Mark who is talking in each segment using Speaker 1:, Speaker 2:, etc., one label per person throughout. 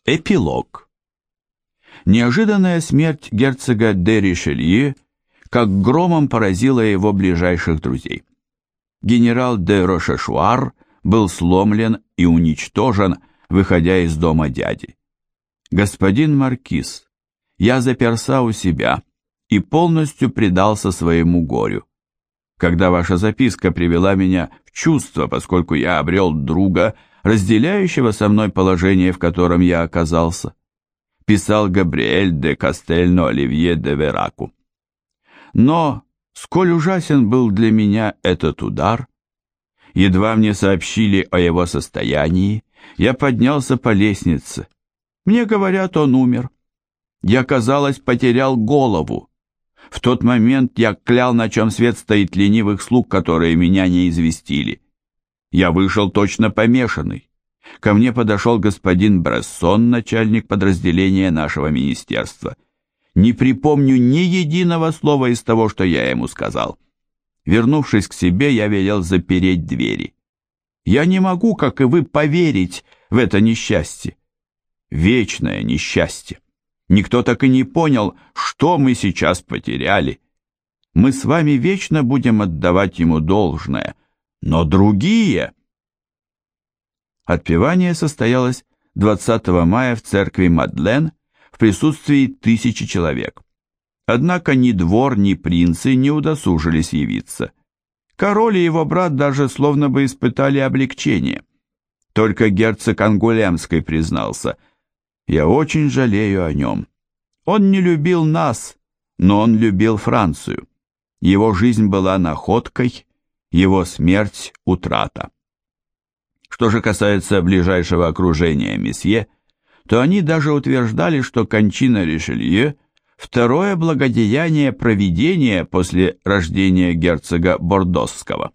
Speaker 1: Эпилог. Неожиданная смерть герцога де Ришелье как громом поразила его ближайших друзей. Генерал де Рошешуар был сломлен и уничтожен, выходя из дома дяди. «Господин маркиз, я заперся у себя и полностью предался своему горю. Когда ваша записка привела меня в чувство, поскольку я обрел друга, разделяющего со мной положение, в котором я оказался», писал Габриэль де Кастельно Оливье де Вераку. Но, сколь ужасен был для меня этот удар, едва мне сообщили о его состоянии, я поднялся по лестнице. Мне говорят, он умер. Я, казалось, потерял голову. В тот момент я клял, на чем свет стоит, ленивых слуг, которые меня не известили. Я вышел точно помешанный. Ко мне подошел господин Брессон, начальник подразделения нашего министерства. Не припомню ни единого слова из того, что я ему сказал. Вернувшись к себе, я велел запереть двери. Я не могу, как и вы, поверить в это несчастье. Вечное несчастье. Никто так и не понял, что мы сейчас потеряли. Мы с вами вечно будем отдавать ему должное, но другие... Отпевание состоялось 20 мая в церкви Мадлен в присутствии 1000 человек. Однако ни двор, ни принцы не удосужились явиться. Король и его брат даже словно бы испытали облегчение. Только герцог Ангулемский признался: «Я очень жалею о нем. Он не любил нас, но он любил Францию. Его жизнь была находкой, его смерть — утрата». Что же касается ближайшего окружения месье, то они даже утверждали, что кончина Ришелье – второе благодеяние провидения после рождения герцога Бордосского.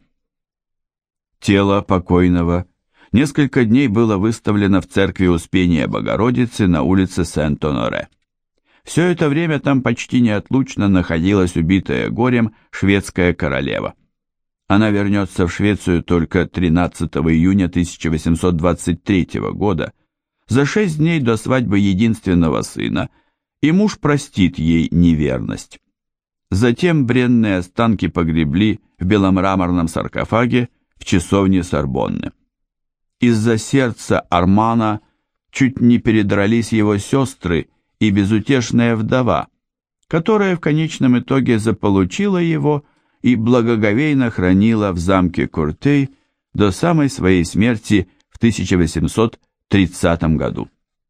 Speaker 1: Тело покойного несколько дней было выставлено в церкви Успения Богородицы на улице Сент-Оноре. Все это время там почти неотлучно находилась убитая горем шведская королева. Она вернется в Швецию только 13 июня 1823 года, за 6 дней до свадьбы единственного сына, и муж простит ей неверность. Затем бренные останки погребли в беломраморном саркофаге в часовне Сорбонны. Из-за сердца Армана чуть не передрались его сестры и безутешная вдова, которая в конечном итоге заполучила его и благоговейно хранила в замке Куртей до самой своей смерти в 1830 году.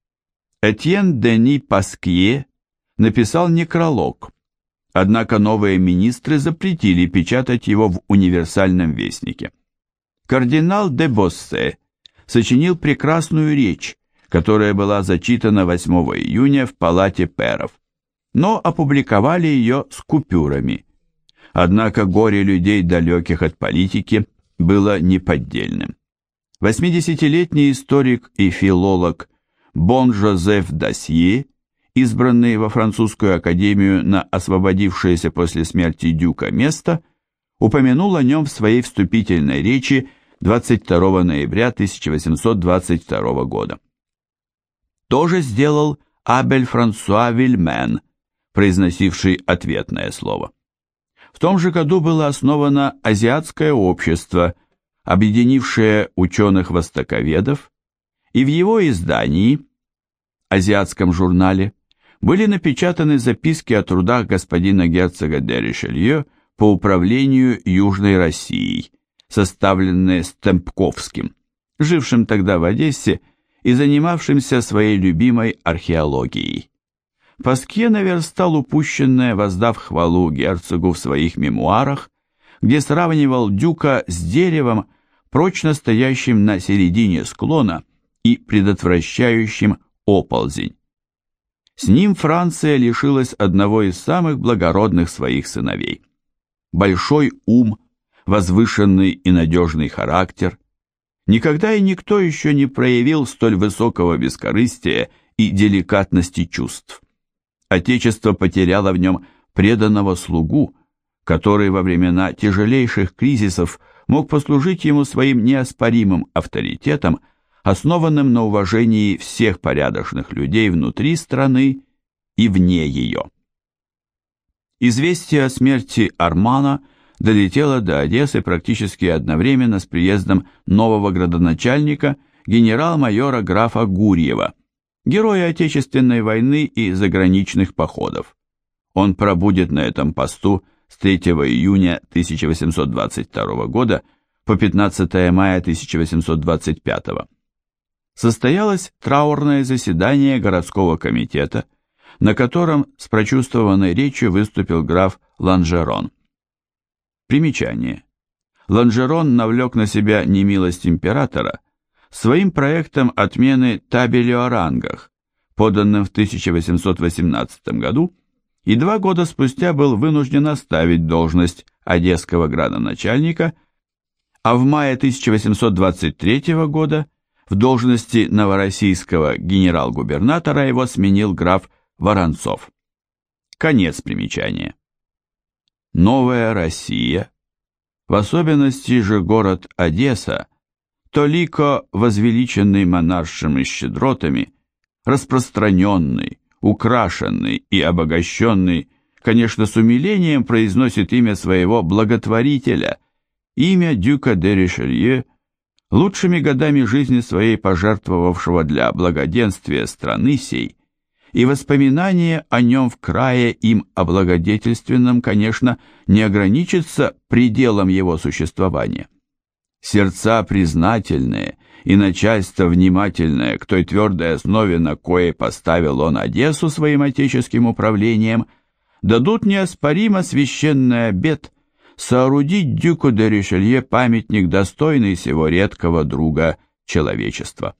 Speaker 1: Этьен Дени Паскье написал некролог, однако новые министры запретили печатать его в универсальном вестнике. Кардинал де Боссе сочинил прекрасную речь, которая была зачитана 8 июня в палате пэров, но опубликовали ее с купюрами. Однако горе людей, далеких от политики, было неподдельным. 80-летний историк и филолог Бон-Жозеф Дасье, избранный во французскую академию на освободившееся после смерти дюка место, упомянул о нем в своей вступительной речи 22 ноября 1822 года. То же сделал Абель Франсуа Вильмен, произносивший ответное слово. В том же году было основано Азиатское общество, объединившее ученых-востоковедов, и в его издании, Азиатском журнале, были напечатаны записки о трудах господина герцога де Ришелье по управлению Южной Россией, составленные Стемпковским, жившим тогда в Одессе и занимавшимся своей любимой археологией. Паскье наверстал упущенное, воздав хвалу герцогу в своих мемуарах, где сравнивал дюка с деревом, прочно стоящим на середине склона и предотвращающим оползень. С ним Франция лишилась одного из самых благородных своих сыновей. Большой ум, возвышенный и надежный характер. Никогда и никто еще не проявил столь высокого бескорыстия и деликатности чувств. Отечество потеряло в нем преданного слугу, который во времена тяжелейших кризисов мог послужить ему своим неоспоримым авторитетом, основанным на уважении всех порядочных людей внутри страны и вне ее. Известие о смерти Армана долетело до Одессы практически одновременно с приездом нового градоначальника, генерал-майора графа Гурьева, героя Отечественной войны и заграничных походов. Он пробудет на этом посту с 3 июня 1822 года по 15 мая 1825. Состоялось траурное заседание городского комитета, на котором с прочувствованной речью выступил граф Ланжерон. Примечание. Ланжерон навлек на себя немилость императора своим проектом отмены табели о рангах, поданным в 1818 году, и 2 года спустя был вынужден оставить должность одесского градоначальника, а в мае 1823 года в должности новороссийского генерал-губернатора его сменил граф Воронцов. Конец примечания. Новая Россия, в особенности же город Одесса, толико возвеличенный монаршем и щедротами, распространенный, украшенный и обогащенный, конечно, с умилением произносит имя своего благотворителя, имя дюка де Ришелье, лучшими годами жизни своей пожертвовавшего для благоденствия страны сей, и воспоминание о нем в крае им облагодетельственном, конечно, не ограничится пределом его существования. Сердца признательные и начальство внимательное к той твердой основе, на коей поставил он Одессу своим отеческим управлением, дадут неоспоримо священный обет соорудить дюку де Ришелье памятник, достойный сего редкого друга человечества.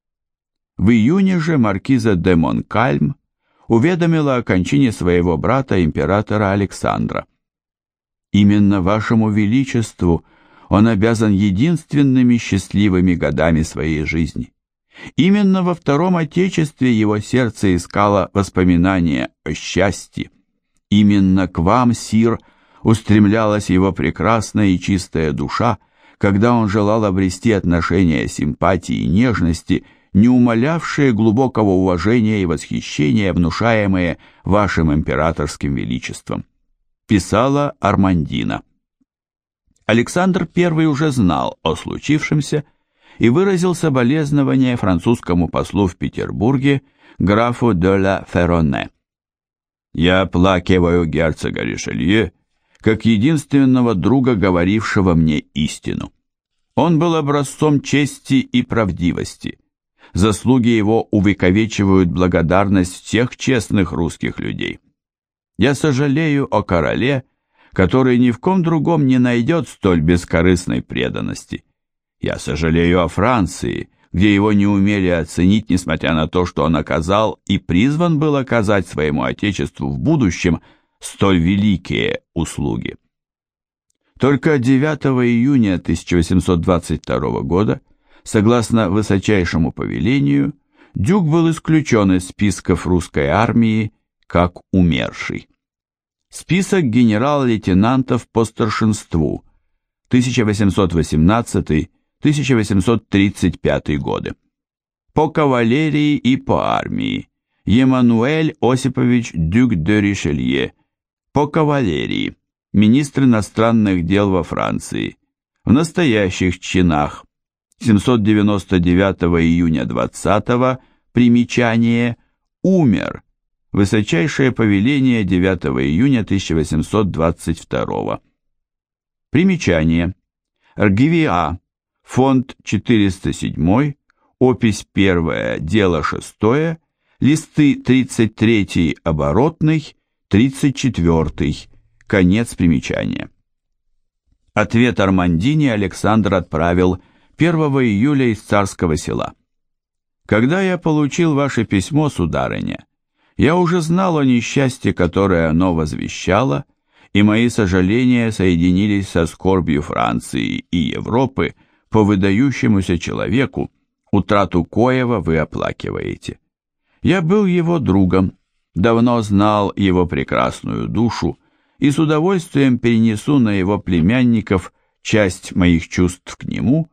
Speaker 1: В июне же маркиза де Монкальм уведомила о кончине своего брата императора Александра. Именно вашему величеству он обязан единственными счастливыми годами своей жизни. Именно во Втором Отечестве его сердце искало воспоминания о счастье. Именно к вам, сир, устремлялась его прекрасная и чистая душа, когда он желал обрести отношения симпатии и нежности, не умалявшие глубокого уважения и восхищения, внушаемые вашим императорским величеством. Писала Армандина. Александр I уже знал о случившемся и выразил соболезнования французскому послу в Петербурге графу де ла Ферроне. «Я оплакиваю герцога Ришелье как единственного друга, говорившего мне истину. Он был образцом чести и правдивости. Заслуги его увековечивают благодарность всех честных русских людей. Я сожалею о короле, который ни в ком другом не найдет столь бескорыстной преданности. Я сожалею о Франции, где его не умели оценить, несмотря на то, что он оказал и призван был оказать своему отечеству в будущем столь великие услуги». Только 9 июня 1822 года, согласно высочайшему повелению, Дюк был исключен из списков русской армии как умерший. Список генерал-лейтенантов по старшинству 1818-1835 годы. По кавалерии и по армии Емануэль Осипович Дюк де Ришелье. По кавалерии министр иностранных дел во Франции. В настоящих чинах 799 июня 20 примечание умер. Высочайшее повеление 9 июня 1822. Примечание. РГВА. Фонд 407, опись 1, дело 6, листы 33 оборотный, 34. Конец примечания. Ответ Армандине Александр отправил 1 июля из Царского Села. «Когда я получил ваше письмо, сударыня, я уже знал о несчастье, которое оно возвещало, и мои сожаления соединились со скорбью Франции и Европы по выдающемуся человеку, утрату коего вы оплакиваете. Я был его другом, давно знал его прекрасную душу, и с удовольствием перенесу на его племянников часть моих чувств к нему,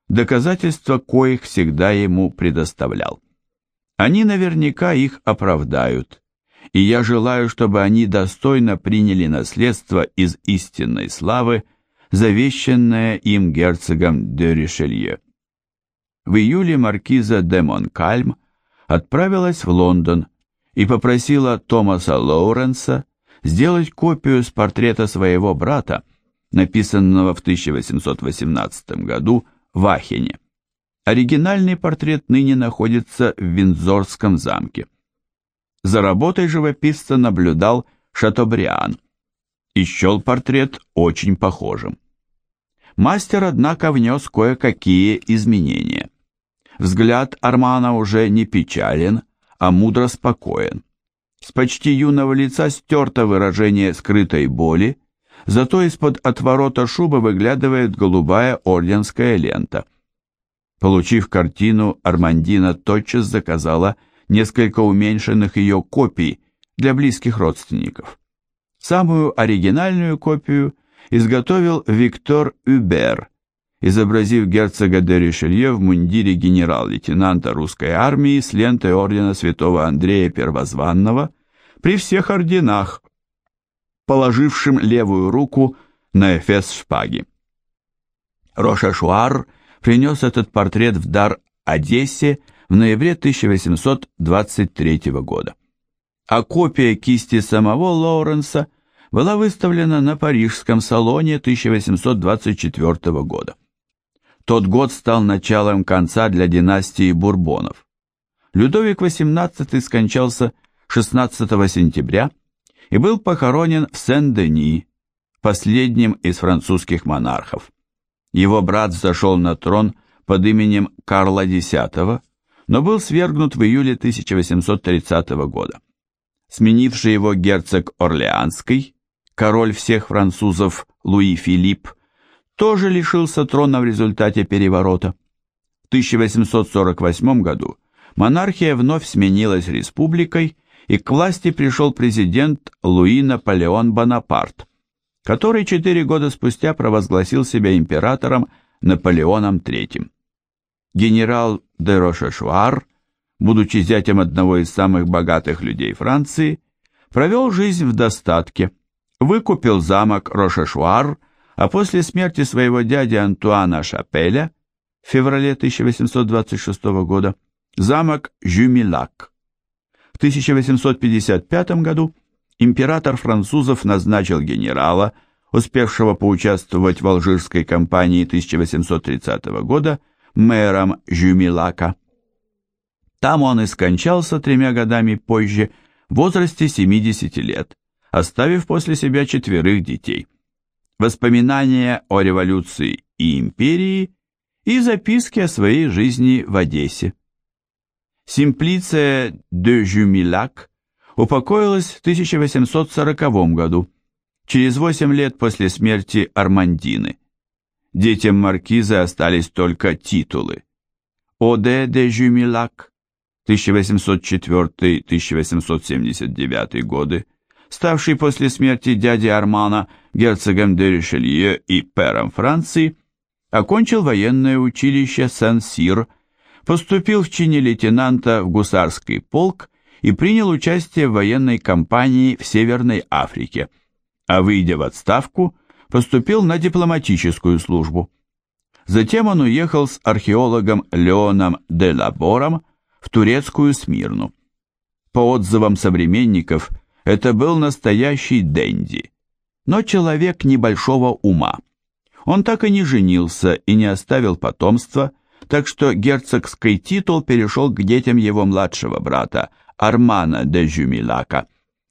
Speaker 1: доказательства коих всегда ему предоставлял. Они наверняка их оправдают, и я желаю, чтобы они достойно приняли наследство из истинной славы, завещанное им герцогом де Ришелье. В июле маркиза де Монкальм отправилась в Лондон и попросила Томаса Лоуренса сделать копию с портрета своего брата, написанного в 1818 году в Ахене. Оригинальный портрет ныне находится в Виндзорском замке. За работой живописца наблюдал Шатобриан и счел портрет очень похожим. Мастер, однако, внес кое-какие изменения. Взгляд Армана уже не печален, а мудро спокоен. С почти юного лица стерто выражение скрытой боли, зато из-под отворота шубы выглядывает голубая орденская лента. Получив картину, Армандина тотчас заказала несколько уменьшенных ее копий для близких родственников. Самую оригинальную копию изготовил Виктор Юбер, изобразив герцога де Ришелье в мундире генерал-лейтенанта русской армии с лентой ордена святого Андрея Первозванного при всех орденах, положившим левую руку на эфес шпаги. Рошешуар принес этот портрет в дар Одессе в ноябре 1823 года. А копия кисти самого Лоуренса была выставлена на Парижском салоне 1824 года. Тот год стал началом конца для династии Бурбонов. Людовик XVIII скончался 16 сентября и был похоронен в Сен-Дени, последним из французских монархов. Его брат взошел на трон под именем Карла X, но был свергнут в июле 1830 года. Сменивший его герцог Орлеанский, король всех французов Луи Филипп, тоже лишился трона в результате переворота. В 1848 году монархия вновь сменилась республикой, и к власти пришел президент Луи Наполеон Бонапарт, который 4 года спустя провозгласил себя императором Наполеоном III. Генерал де Рошешуар, будучи зятем одного из самых богатых людей Франции, провел жизнь в достатке, выкупил замок Рошешуар, а после смерти своего дяди Антуана Шапеля в феврале 1826 года замок Жюмилак. В 1855 году император французов назначил генерала, успевшего поучаствовать в алжирской кампании 1830 года, мэром Жюмилака. Там он и скончался 3 годами позже, в возрасте 70 лет, оставив после себя 4 детей. Воспоминания о революции и империи и записки о своей жизни в Одессе. Симплиция де Жюмилак упокоилась в 1840 году, через 8 лет после смерти Армандины. Детям маркизы остались только титулы. Оде де Жюмилак, 1804-1879 годы, ставший после смерти дяди Армана герцогом де Ришелье и пэром Франции, окончил военное училище Сен-Сир, поступил в чине лейтенанта в гусарский полк и принял участие в военной кампании в Северной Африке, а выйдя в отставку, поступил на дипломатическую службу. Затем он уехал с археологом Леоном де Лабором в турецкую Смирну. По отзывам современников, это был настоящий денди, но человек небольшого ума. Он так и не женился и не оставил потомства, так что герцогский титул перешел к детям его младшего брата Армана де Жюмилака,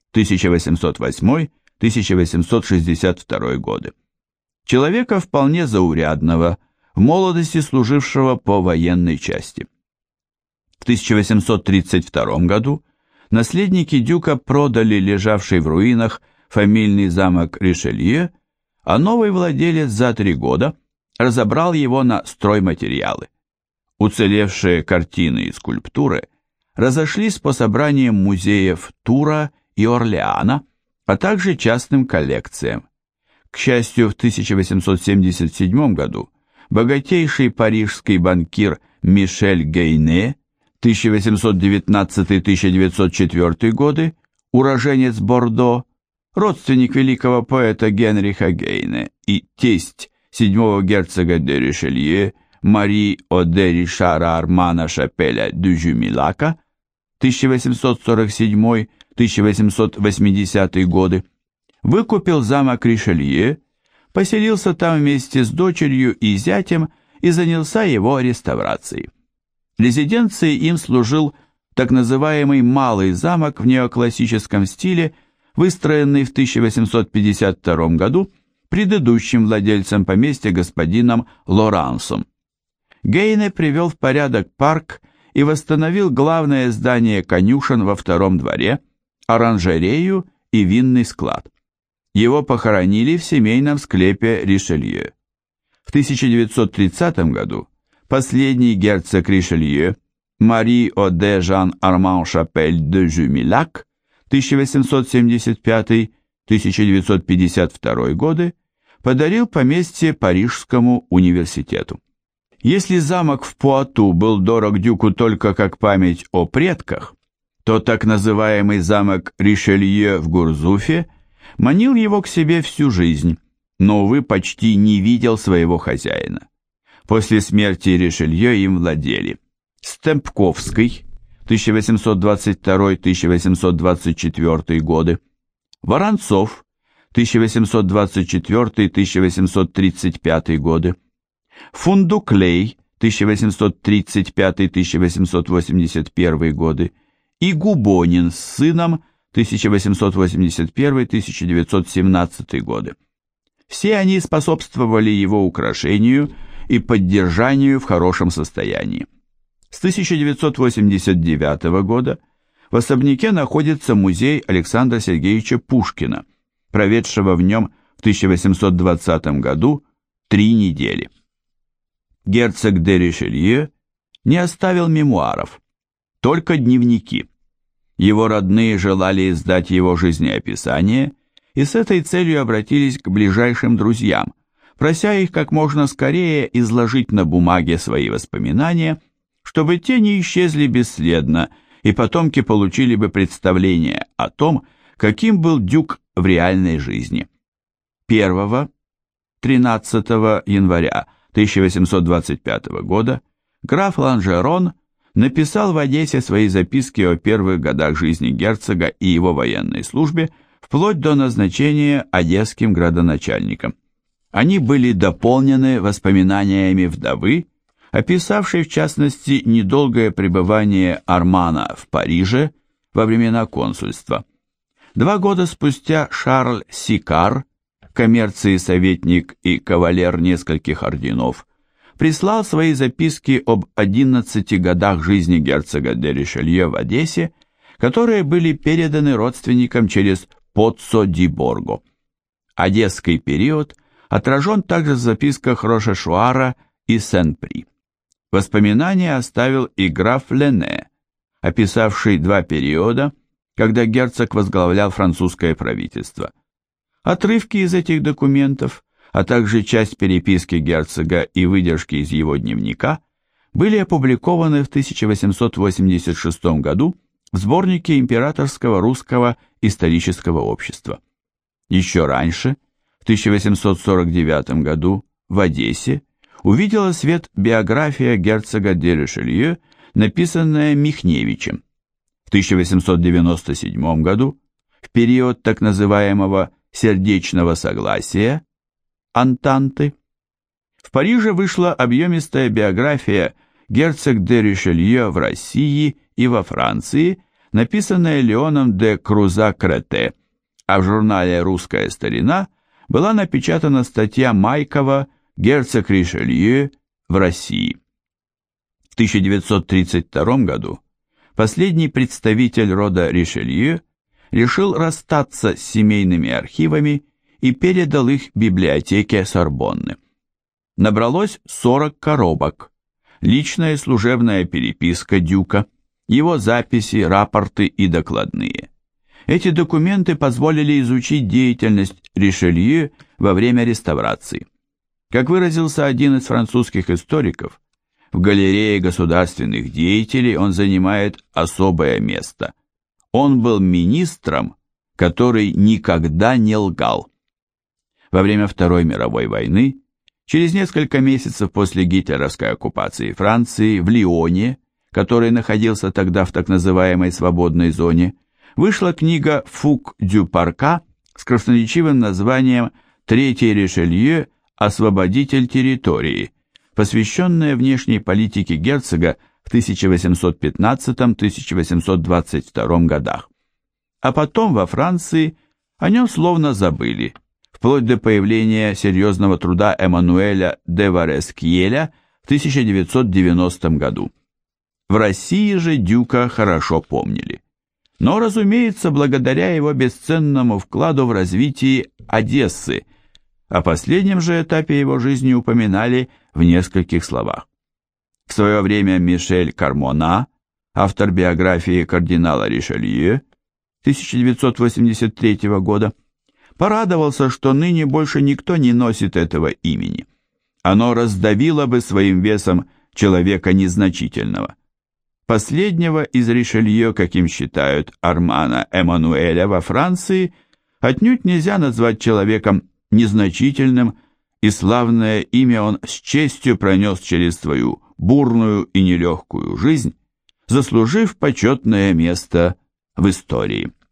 Speaker 1: 1808-1862 годы. Человека вполне заурядного, в молодости служившего по военной части. В 1832 году наследники дюка продали лежавший в руинах фамильный замок Ришелье, а новый владелец за 3 года разобрал его на стройматериалы. Уцелевшие картины и скульптуры разошлись по собраниям музеев Тура и Орлеана, а также частным коллекциям. К счастью, в 1877 году богатейший парижский банкир Мишель Гейне, 1819-1904 годы, уроженец Бордо, родственник великого поэта Генриха Гейне и тесть седьмого герцога де Ришелье Мари Оде Ришара Армана Шапеля дю Жюмилака, 1847-1880 годы, выкупил замок Ришелье, поселился там вместе с дочерью и зятем и занялся его реставрацией. Резиденцией им служил так называемый «Малый замок» в неоклассическом стиле, выстроенный в 1852 году предыдущим владельцем поместья господином Лорансом. Гейне привел в порядок парк и восстановил главное здание конюшен во втором дворе, оранжерею и винный склад. Его похоронили в семейном склепе Ришелье. В 1930 году последний герцог Ришелье, Мари Оде Жан Арман Шапель де Жюмилак, 1875-1952 годы, подарил поместье Парижскому университету. Если замок в Пуату был дорог дюку только как память о предках, то так называемый замок Ришелье в Гурзуфе манил его к себе всю жизнь, но, увы, почти не видел своего хозяина. После смерти Ришелье им владели Стемпковский, 1822-1824 годы, Воронцов, 1824-1835 годы, Фундуклей, 1835-1881 годы, и Губонин с сыном, 1881-1917 годы. Все они способствовали его украшению и поддержанию в хорошем состоянии. С 1989 года в особняке находится музей Александра Сергеевича Пушкина, проведшего в нем в 1820 году 3 недели. Герцог де Ришелье не оставил мемуаров, только дневники. Его родные желали издать его жизнеописание и с этой целью обратились к ближайшим друзьям, прося их как можно скорее изложить на бумаге свои воспоминания, чтобы те не исчезли бесследно и потомки получили бы представление о том, каким был дюк в реальной жизни. 1-13 января 1825 года граф Ланжерон написал в Одессе свои записки о первых годах жизни герцога и его военной службе вплоть до назначения одесским градоначальником. Они были дополнены воспоминаниями вдовы, описавшей в частности недолгое пребывание Армана в Париже во времена консульства. 2 года спустя Шарль Сикар, коммерции советник и кавалер нескольких орденов, прислал свои записки об 11 годах жизни герцога де Ришелье в Одессе, которые были переданы родственникам через Поццо ди Борго. Одесский период отражен также в записках Рошешуара и Сен-При. Воспоминания оставил и граф Лене, описавший 2 периода, когда герцог возглавлял французское правительство. Отрывки из этих документов, а также часть переписки герцога и выдержки из его дневника были опубликованы в 1886 году в сборнике Императорского русского исторического общества. Еще раньше, в 1849 году, в Одессе, увидела свет биография герцога де Ришелье, написанная Михневичем. В 1897 году, в период так называемого «сердечного согласия», Антанты, в Париже вышла объемистая биография «Герцог де Ришелье в России и во Франции», написанная Леоном де Круза-Крете, а в журнале «Русская старина» была напечатана статья Майкова «Герцог Ришелье в России». В 1932 году последний представитель рода Ришелье решил расстаться с семейными архивами и передал их библиотеке Сорбонны. Набралось 40 коробок, личная и служебная переписка дюка, его записи, рапорты и докладные. Эти документы позволили изучить деятельность Ришелье во время реставрации. Как выразился один из французских историков, в галерее государственных деятелей он занимает особое место. Он был министром, который никогда не лгал. Во время Второй мировой войны, через несколько месяцев после гитлеровской оккупации Франции, в Лионе, который находился тогда в так называемой свободной зоне, вышла книга Фук дю Парка с красноречивым названием «Третий Ришелье. Освободитель территории», посвященная внешней политике герцога в 1815-1822 годах. А потом во Франции о нем словно забыли, вплоть до появления серьезного труда Эммануэля де Варескьеля в 1990 году. В России же Дюка хорошо помнили. Но, разумеется, благодаря его бесценному вкладу в развитие Одессы, о последнем же этапе его жизни упоминали в нескольких словах. В свое время Мишель Кармона, автор биографии кардинала Ришелье 1983 года, порадовался, что ныне больше никто не носит этого имени. Оно раздавило бы своим весом человека незначительного. Последнего из Ришелье, каким считают Армана Эммануэля во Франции, отнюдь нельзя назвать человеком незначительным, и славное имя он с честью пронес через свою бурную и нелегкую жизнь, заслужив почетное место в истории.